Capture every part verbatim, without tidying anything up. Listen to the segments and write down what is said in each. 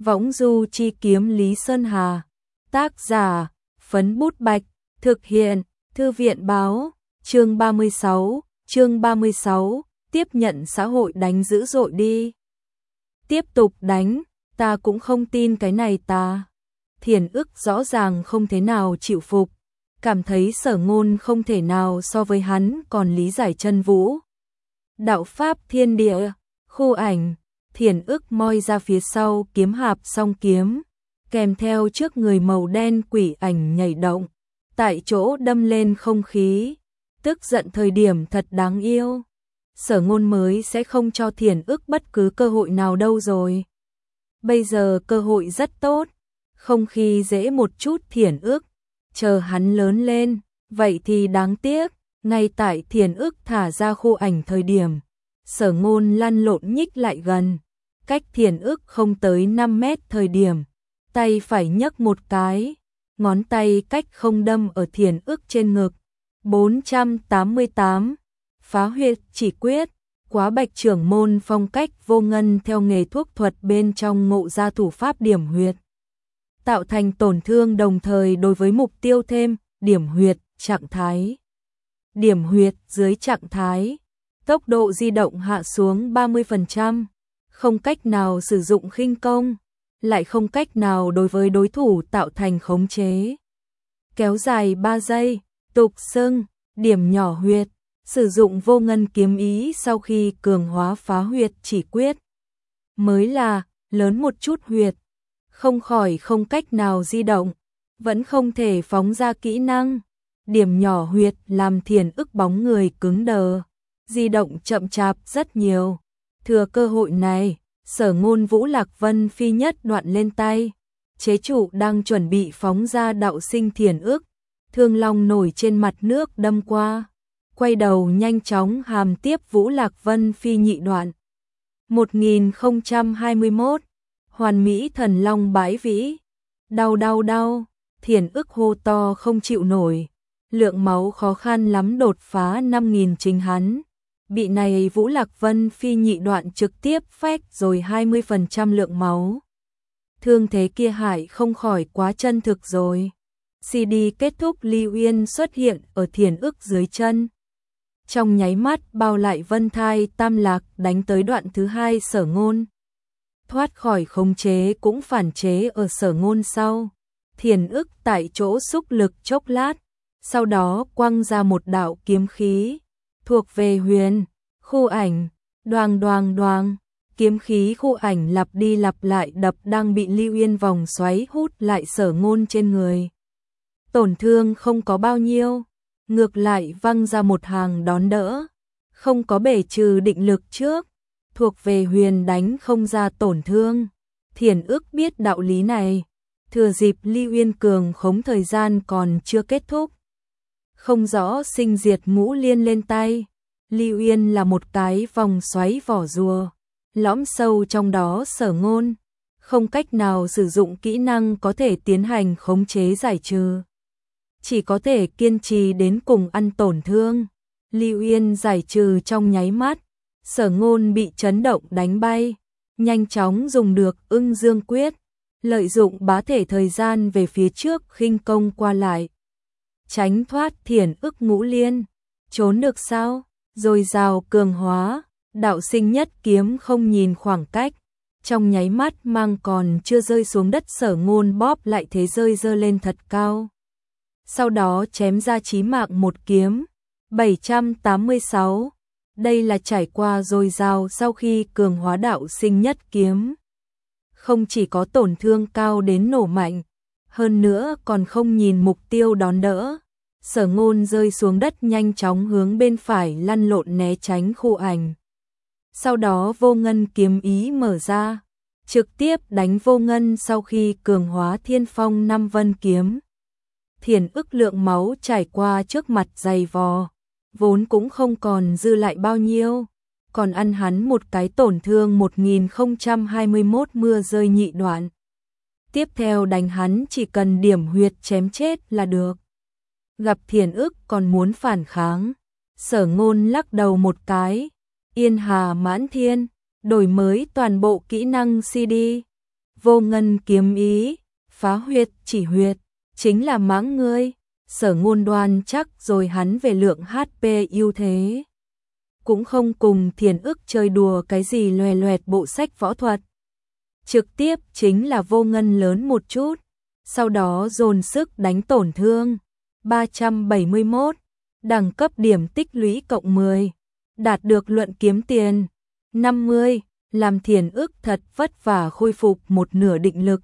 Võng du chi kiếm Lý Sơn Hà. Tác giả, Phấn Bút Bạch. Thực hiện, Thư viện Báo. Chương ba mươi sáu, chương ba mươi sáu, tiếp nhận xã hội đánh dữ dội đi. Tiếp tục đánh, ta cũng không tin cái này ta. Thiền ức rõ ràng không thế nào chịu phục, cảm thấy Sở Ngôn không thể nào so với hắn còn lý giải chân vũ. Đạo pháp thiên địa, khu ảnh, Thiền ức moi ra phía sau kiếm hạp song kiếm, kèm theo trước người màu đen quỷ ảnh nhảy động, tại chỗ đâm lên không khí, tức giận thời điểm thật đáng yêu. Sở Ngôn mới sẽ không cho Thiền ức bất cứ cơ hội nào đâu rồi. Bây giờ cơ hội rất tốt, không khi dễ một chút Thiền ức, chờ hắn lớn lên, vậy thì đáng tiếc. Ngay tại Thiền ức thả ra khu ảnh thời điểm, Sở Ngôn lăn lộn nhích lại gần, cách Thiền ức không tới năm mét thời điểm, tay phải nhấc một cái, ngón tay cách không đâm ở Thiền ức trên ngực. bốn trăm tám mươi tám, phá huyệt chỉ quyết, Quá Bạch trưởng môn phong cách vô ngân theo nghề thuốc thuật bên trong ngộ ra thủ pháp điểm huyệt, tạo thành tổn thương đồng thời đối với mục tiêu thêm điểm huyệt trạng thái. Điểm huyệt dưới trạng thái, tốc độ di động hạ xuống ba mươi phần trăm, không cách nào sử dụng khinh công, lại không cách nào đối với đối thủ tạo thành khống chế. Kéo dài ba giây, tục xưng, điểm nhỏ huyệt, sử dụng vô ngân kiếm ý sau khi cường hóa phá huyệt chỉ quyết. Mới là, lớn một chút huyệt, không khỏi không cách nào di động, vẫn không thể phóng ra kỹ năng. Điểm nhỏ huyệt làm Thiền ức bóng người cứng đờ, di động chậm chạp rất nhiều. Thừa cơ hội này, Sở Ngôn Vũ Lạc Vân phi nhất đoạn lên tay, chế trụ đang chuẩn bị phóng ra đạo sinh Thiền ức, thương long nổi trên mặt nước đâm qua, quay đầu nhanh chóng hàm tiếp Vũ Lạc Vân phi nhị đoạn. một nghìn không trăm hai mươi mốt, hoàn mỹ thần long bãi vĩ, đau đau đau, Thiền ức hô to không chịu nổi. Lượng máu khó khăn lắm đột phá năm nghìn chính hắn, bị này Vũ Lạc Vân phi nhị đoạn trực tiếp phách rồi hai mươi phần trăm lượng máu. Thương thế kia hại không khỏi quá chân thực rồi. xê đê kết thúc, Ly Uyên xuất hiện ở Thiền ức dưới chân. Trong nháy mắt bao lại Vân Thai Tam Lạc đánh tới đoạn thứ hai Sở Ngôn. Thoát khỏi khống chế cũng phản chế ở Sở Ngôn sau. Thiền ức tại chỗ xúc lực chốc lát, sau đó quăng ra một đạo kiếm khí, thuộc về huyền, khu ảnh, đoàng đoàng đoàng, kiếm khí khu ảnh lặp đi lặp lại đập đang bị Ly Uyên vòng xoáy hút lại Sở Ngôn trên người. Tổn thương không có bao nhiêu, ngược lại văng ra một hàng đón đỡ, không có bể trừ định lực trước, thuộc về huyền đánh không ra tổn thương. Thiền ức biết đạo lý này, thừa dịp Ly Uyên cường khống thời gian còn chưa kết thúc, không rõ sinh diệt ngũ liên lên tay. Ly Uyên là một cái vòng xoáy vỏ rùa, lõm sâu trong đó Sở Ngôn, không cách nào sử dụng kỹ năng có thể tiến hành khống chế giải trừ, chỉ có thể kiên trì đến cùng ăn tổn thương. Ly Uyên giải trừ trong nháy mắt, Sở Ngôn bị chấn động đánh bay, nhanh chóng dùng được Ưng Dương quyết, lợi dụng bá thể thời gian về phía trước khinh công qua lại, tránh thoát Thiền ức ngũ liên. Trốn được sao? Rồi rào cường hóa, đạo sinh nhất kiếm không nhìn khoảng cách, trong nháy mắt mang còn chưa rơi xuống đất Sở Ngôn bóp lại thế rơi dơ lên thật cao. Sau đó chém ra chí mạng một kiếm. bảy trăm tám mươi sáu, đây là trải qua dồi dào sau khi cường hóa đạo sinh nhất kiếm. Không chỉ có tổn thương cao đến nổ mạnh, hơn nữa còn không nhìn mục tiêu đón đỡ. Sở Ngôn rơi xuống đất nhanh chóng hướng bên phải lăn lộn né tránh khu ảnh. Sau đó vô ngân kiếm ý mở ra, trực tiếp đánh vô ngân sau khi cường hóa thiên phong năm vân kiếm. Thiền ức lượng máu trải qua trước mặt dày vò, vốn cũng không còn dư lại bao nhiêu, còn ăn hắn một cái tổn thương một nghìn không trăm hai mươi mốt mưa rơi nhị đoạn. Tiếp theo đánh hắn chỉ cần điểm huyệt chém chết là được. Gặp Thiền ức còn muốn phản kháng, Sở Ngôn lắc đầu một cái, Yên Hà Mãn Thiên, đổi mới toàn bộ kỹ năng xê đê. Vô ngân kiếm ý, phá huyệt chỉ huyệt, chính là mãng ngươi. Sở Ngôn đoan chắc rồi hắn về lượng hát pê ưu thế. Cũng không cùng Thiền Ức chơi đùa cái gì loè loẹt bộ sách võ thuật. Trực tiếp chính là vô ngân lớn một chút, sau đó dồn sức đánh tổn thương. ba trăm bảy mươi mốt, đẳng cấp điểm tích lũy cộng mười, đạt được luận kiếm tiền. năm mươi, làm Thiền Ức thật vất vả khôi phục một nửa định lực.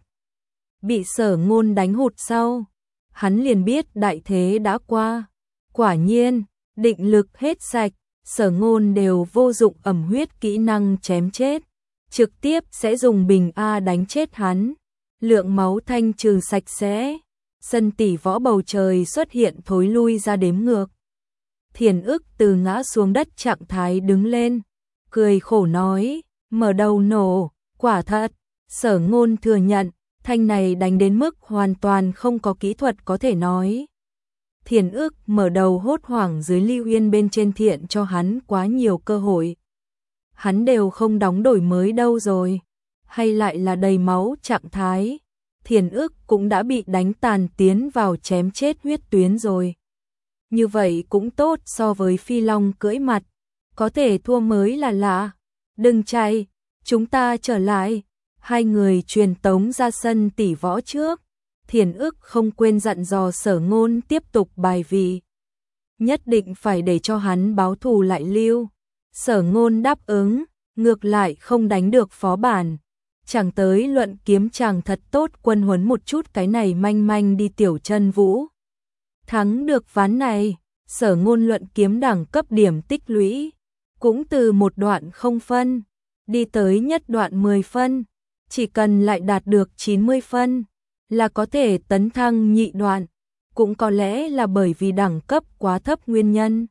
Bị Sở Ngôn đánh hụt sau, hắn liền biết đại thế đã qua. Quả nhiên, định lực hết sạch, Sở Ngôn đều vô dụng ẩm huyết kỹ năng chém chết, trực tiếp sẽ dùng bình A đánh chết hắn. Lượng máu thanh trừ sạch sẽ, sân tỷ võ bầu trời xuất hiện thối lui ra đếm ngược. Thiền Ức từ ngã xuống đất trạng thái đứng lên, cười khổ nói, mở đầu nổ, quả thật. Sở Ngôn thừa nhận, thanh này đánh đến mức hoàn toàn không có kỹ thuật có thể nói. Thiền Ức mở đầu hốt hoảng dưới Lưu Yên bên trên thiện cho hắn quá nhiều cơ hội. Hắn đều không đóng đổi mới đâu rồi, hay lại là đầy máu trạng thái. Thiền Ức cũng đã bị đánh tàn tiến vào chém chết huyết tuyến rồi. Như vậy cũng tốt so với Phi Long cưỡi mặt, có thể thua mới là lạ. Đừng chạy, chúng ta trở lại. Hai người truyền tống ra sân tỷ võ trước. Thiền Ức không quên dặn dò Sở Ngôn tiếp tục bài vị, nhất định phải để cho hắn báo thù lại lưu. Sở Ngôn đáp ứng, ngược lại không đánh được phó bản. Chẳng tới luận kiếm chàng thật tốt quân huấn một chút cái này manh manh đi tiểu chân vũ. Thắng được ván này, Sở Ngôn luận kiếm đẳng cấp điểm tích lũy, cũng từ một đoạn không phân, đi tới nhất đoạn mười phân, chỉ cần lại đạt được chín mươi phân, là có thể tấn thăng nhị đoạn, cũng có lẽ là bởi vì đẳng cấp quá thấp nguyên nhân.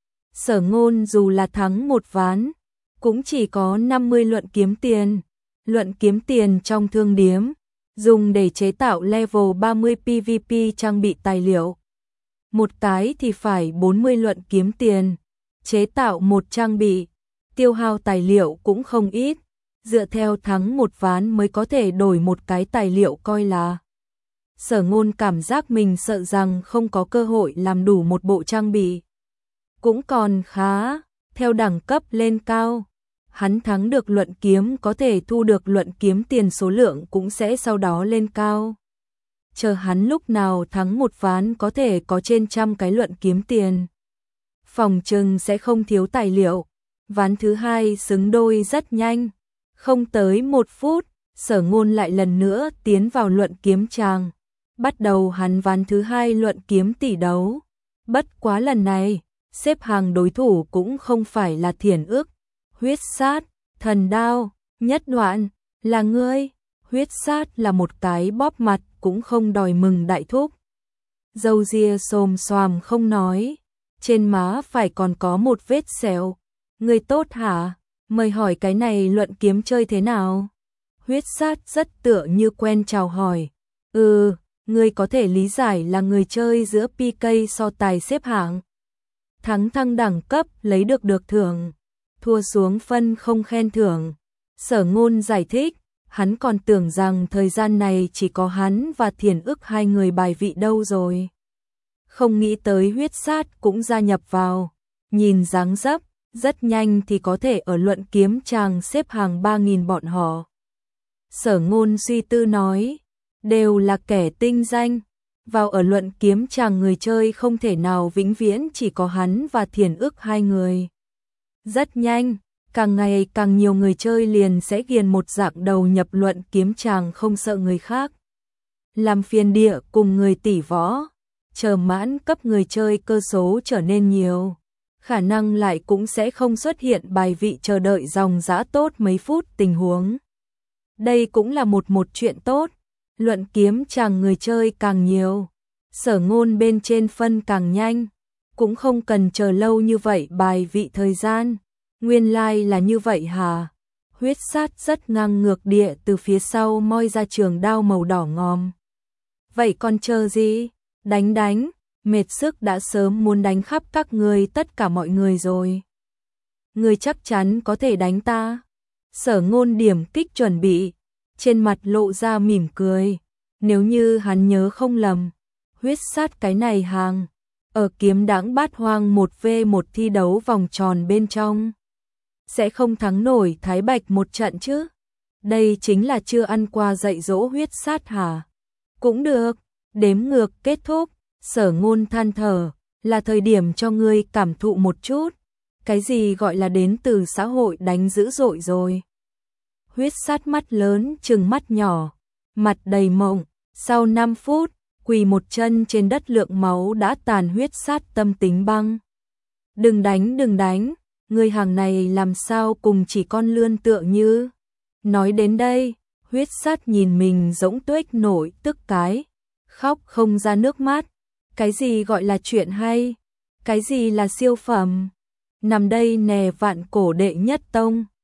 Sở Ngôn dù là thắng một ván, cũng chỉ có năm mươi luận kiếm tiền. Luận kiếm tiền trong thương điếm, dùng để chế tạo level ba mươi pê vê pê trang bị tài liệu. Một cái thì phải bốn mươi luận kiếm tiền, chế tạo một trang bị, tiêu hao tài liệu cũng không ít. Dựa theo thắng một ván mới có thể đổi một cái tài liệu coi là. Sở Ngôn cảm giác mình sợ rằng không có cơ hội làm đủ một bộ trang bị. Cũng còn khá, theo đẳng cấp lên cao, hắn thắng được luận kiếm có thể thu được luận kiếm tiền số lượng cũng sẽ sau đó lên cao. Chờ hắn lúc nào thắng một ván có thể có trên trăm cái luận kiếm tiền. Phòng trừng sẽ không thiếu tài liệu. Ván thứ hai xứng đôi rất nhanh. Không tới một phút, Sở Ngôn lại lần nữa tiến vào luận kiếm tràng. Bắt đầu hắn ván thứ hai luận kiếm tỷ đấu. Bất quá lần này, xếp hàng đối thủ cũng không phải là Thiền Ức. Huyết sát, thần đao, nhất đoạn, là ngươi. Huyết sát là một cái bóp mặt cũng không đòi mừng đại thúc. Râu ria xồm xoàm không nói, trên má phải còn có một vết sẹo. Ngươi tốt hả? Mời hỏi cái này luận kiếm chơi thế nào? Huyết sát rất tựa như quen chào hỏi. Ừ, ngươi có thể lý giải là người chơi giữa pê ca so tài xếp hạng. Thắng thăng đẳng cấp lấy được được thưởng, thua xuống phân không khen thưởng. Sở Ngôn giải thích, hắn còn tưởng rằng thời gian này chỉ có hắn và Thiền Ức hai người bài vị đâu rồi. Không nghĩ tới huyết sát cũng gia nhập vào, nhìn dáng dấp, rất nhanh thì có thể ở luận kiếm tràng xếp hàng ba nghìn bọn họ. Sở Ngôn suy tư nói, đều là kẻ tinh danh, vào ở luận kiếm tràng người chơi không thể nào vĩnh viễn chỉ có hắn và Thiền Ức hai người. Rất nhanh, càng ngày càng nhiều người chơi liền sẽ ghiền một dạng đầu nhập luận kiếm tràng không sợ người khác. Làm phiền địa cùng người tỷ võ, chờ mãn cấp người chơi cơ số trở nên nhiều, khả năng lại cũng sẽ không xuất hiện bài vị chờ đợi dòng dã tốt mấy phút tình huống. Đây cũng là một một chuyện tốt, luận kiếm tràng người chơi càng nhiều, Sở Ngôn bên trên phân càng nhanh, cũng không cần chờ lâu như vậy bài vị thời gian. Nguyên lai like là như vậy hả? Huyết sát rất ngang ngược địa từ phía sau moi ra trường đao màu đỏ ngòm. Vậy còn chờ gì? Đánh đánh, mệt sức đã sớm muốn đánh khắp các người tất cả mọi người rồi. Người chắc chắn có thể đánh ta. Sở Ngôn điểm kích chuẩn bị, trên mặt lộ ra mỉm cười. Nếu như hắn nhớ không lầm, huyết sát cái này hàng ở kiếm đãng bát hoang một v một thi đấu vòng tròn bên trong sẽ không thắng nổi Thái Bạch một trận chứ. Đây chính là chưa ăn qua dạy dỗ huyết sát hả? Cũng được, đếm ngược kết thúc, Sở Ngôn than thở, là thời điểm cho ngươi cảm thụ một chút, cái gì gọi là đến từ xã hội đánh dữ dội rồi. Huyết sát mắt lớn trừng mắt nhỏ, mặt đầy mộng, sau năm phút, quỳ một chân trên đất, lượng máu đã tàn, huyết sát tâm tính băng. Đừng đánh, đừng đánh, người hàng này làm sao cùng chỉ con lươn tựa như. Nói đến đây, huyết sát nhìn mình rỗng tuếch nổi tức cái, khóc không ra nước mắt. Cái gì gọi là chuyện hay? Cái gì là siêu phẩm? Nằm đây nè, vạn cổ đệ nhất tông.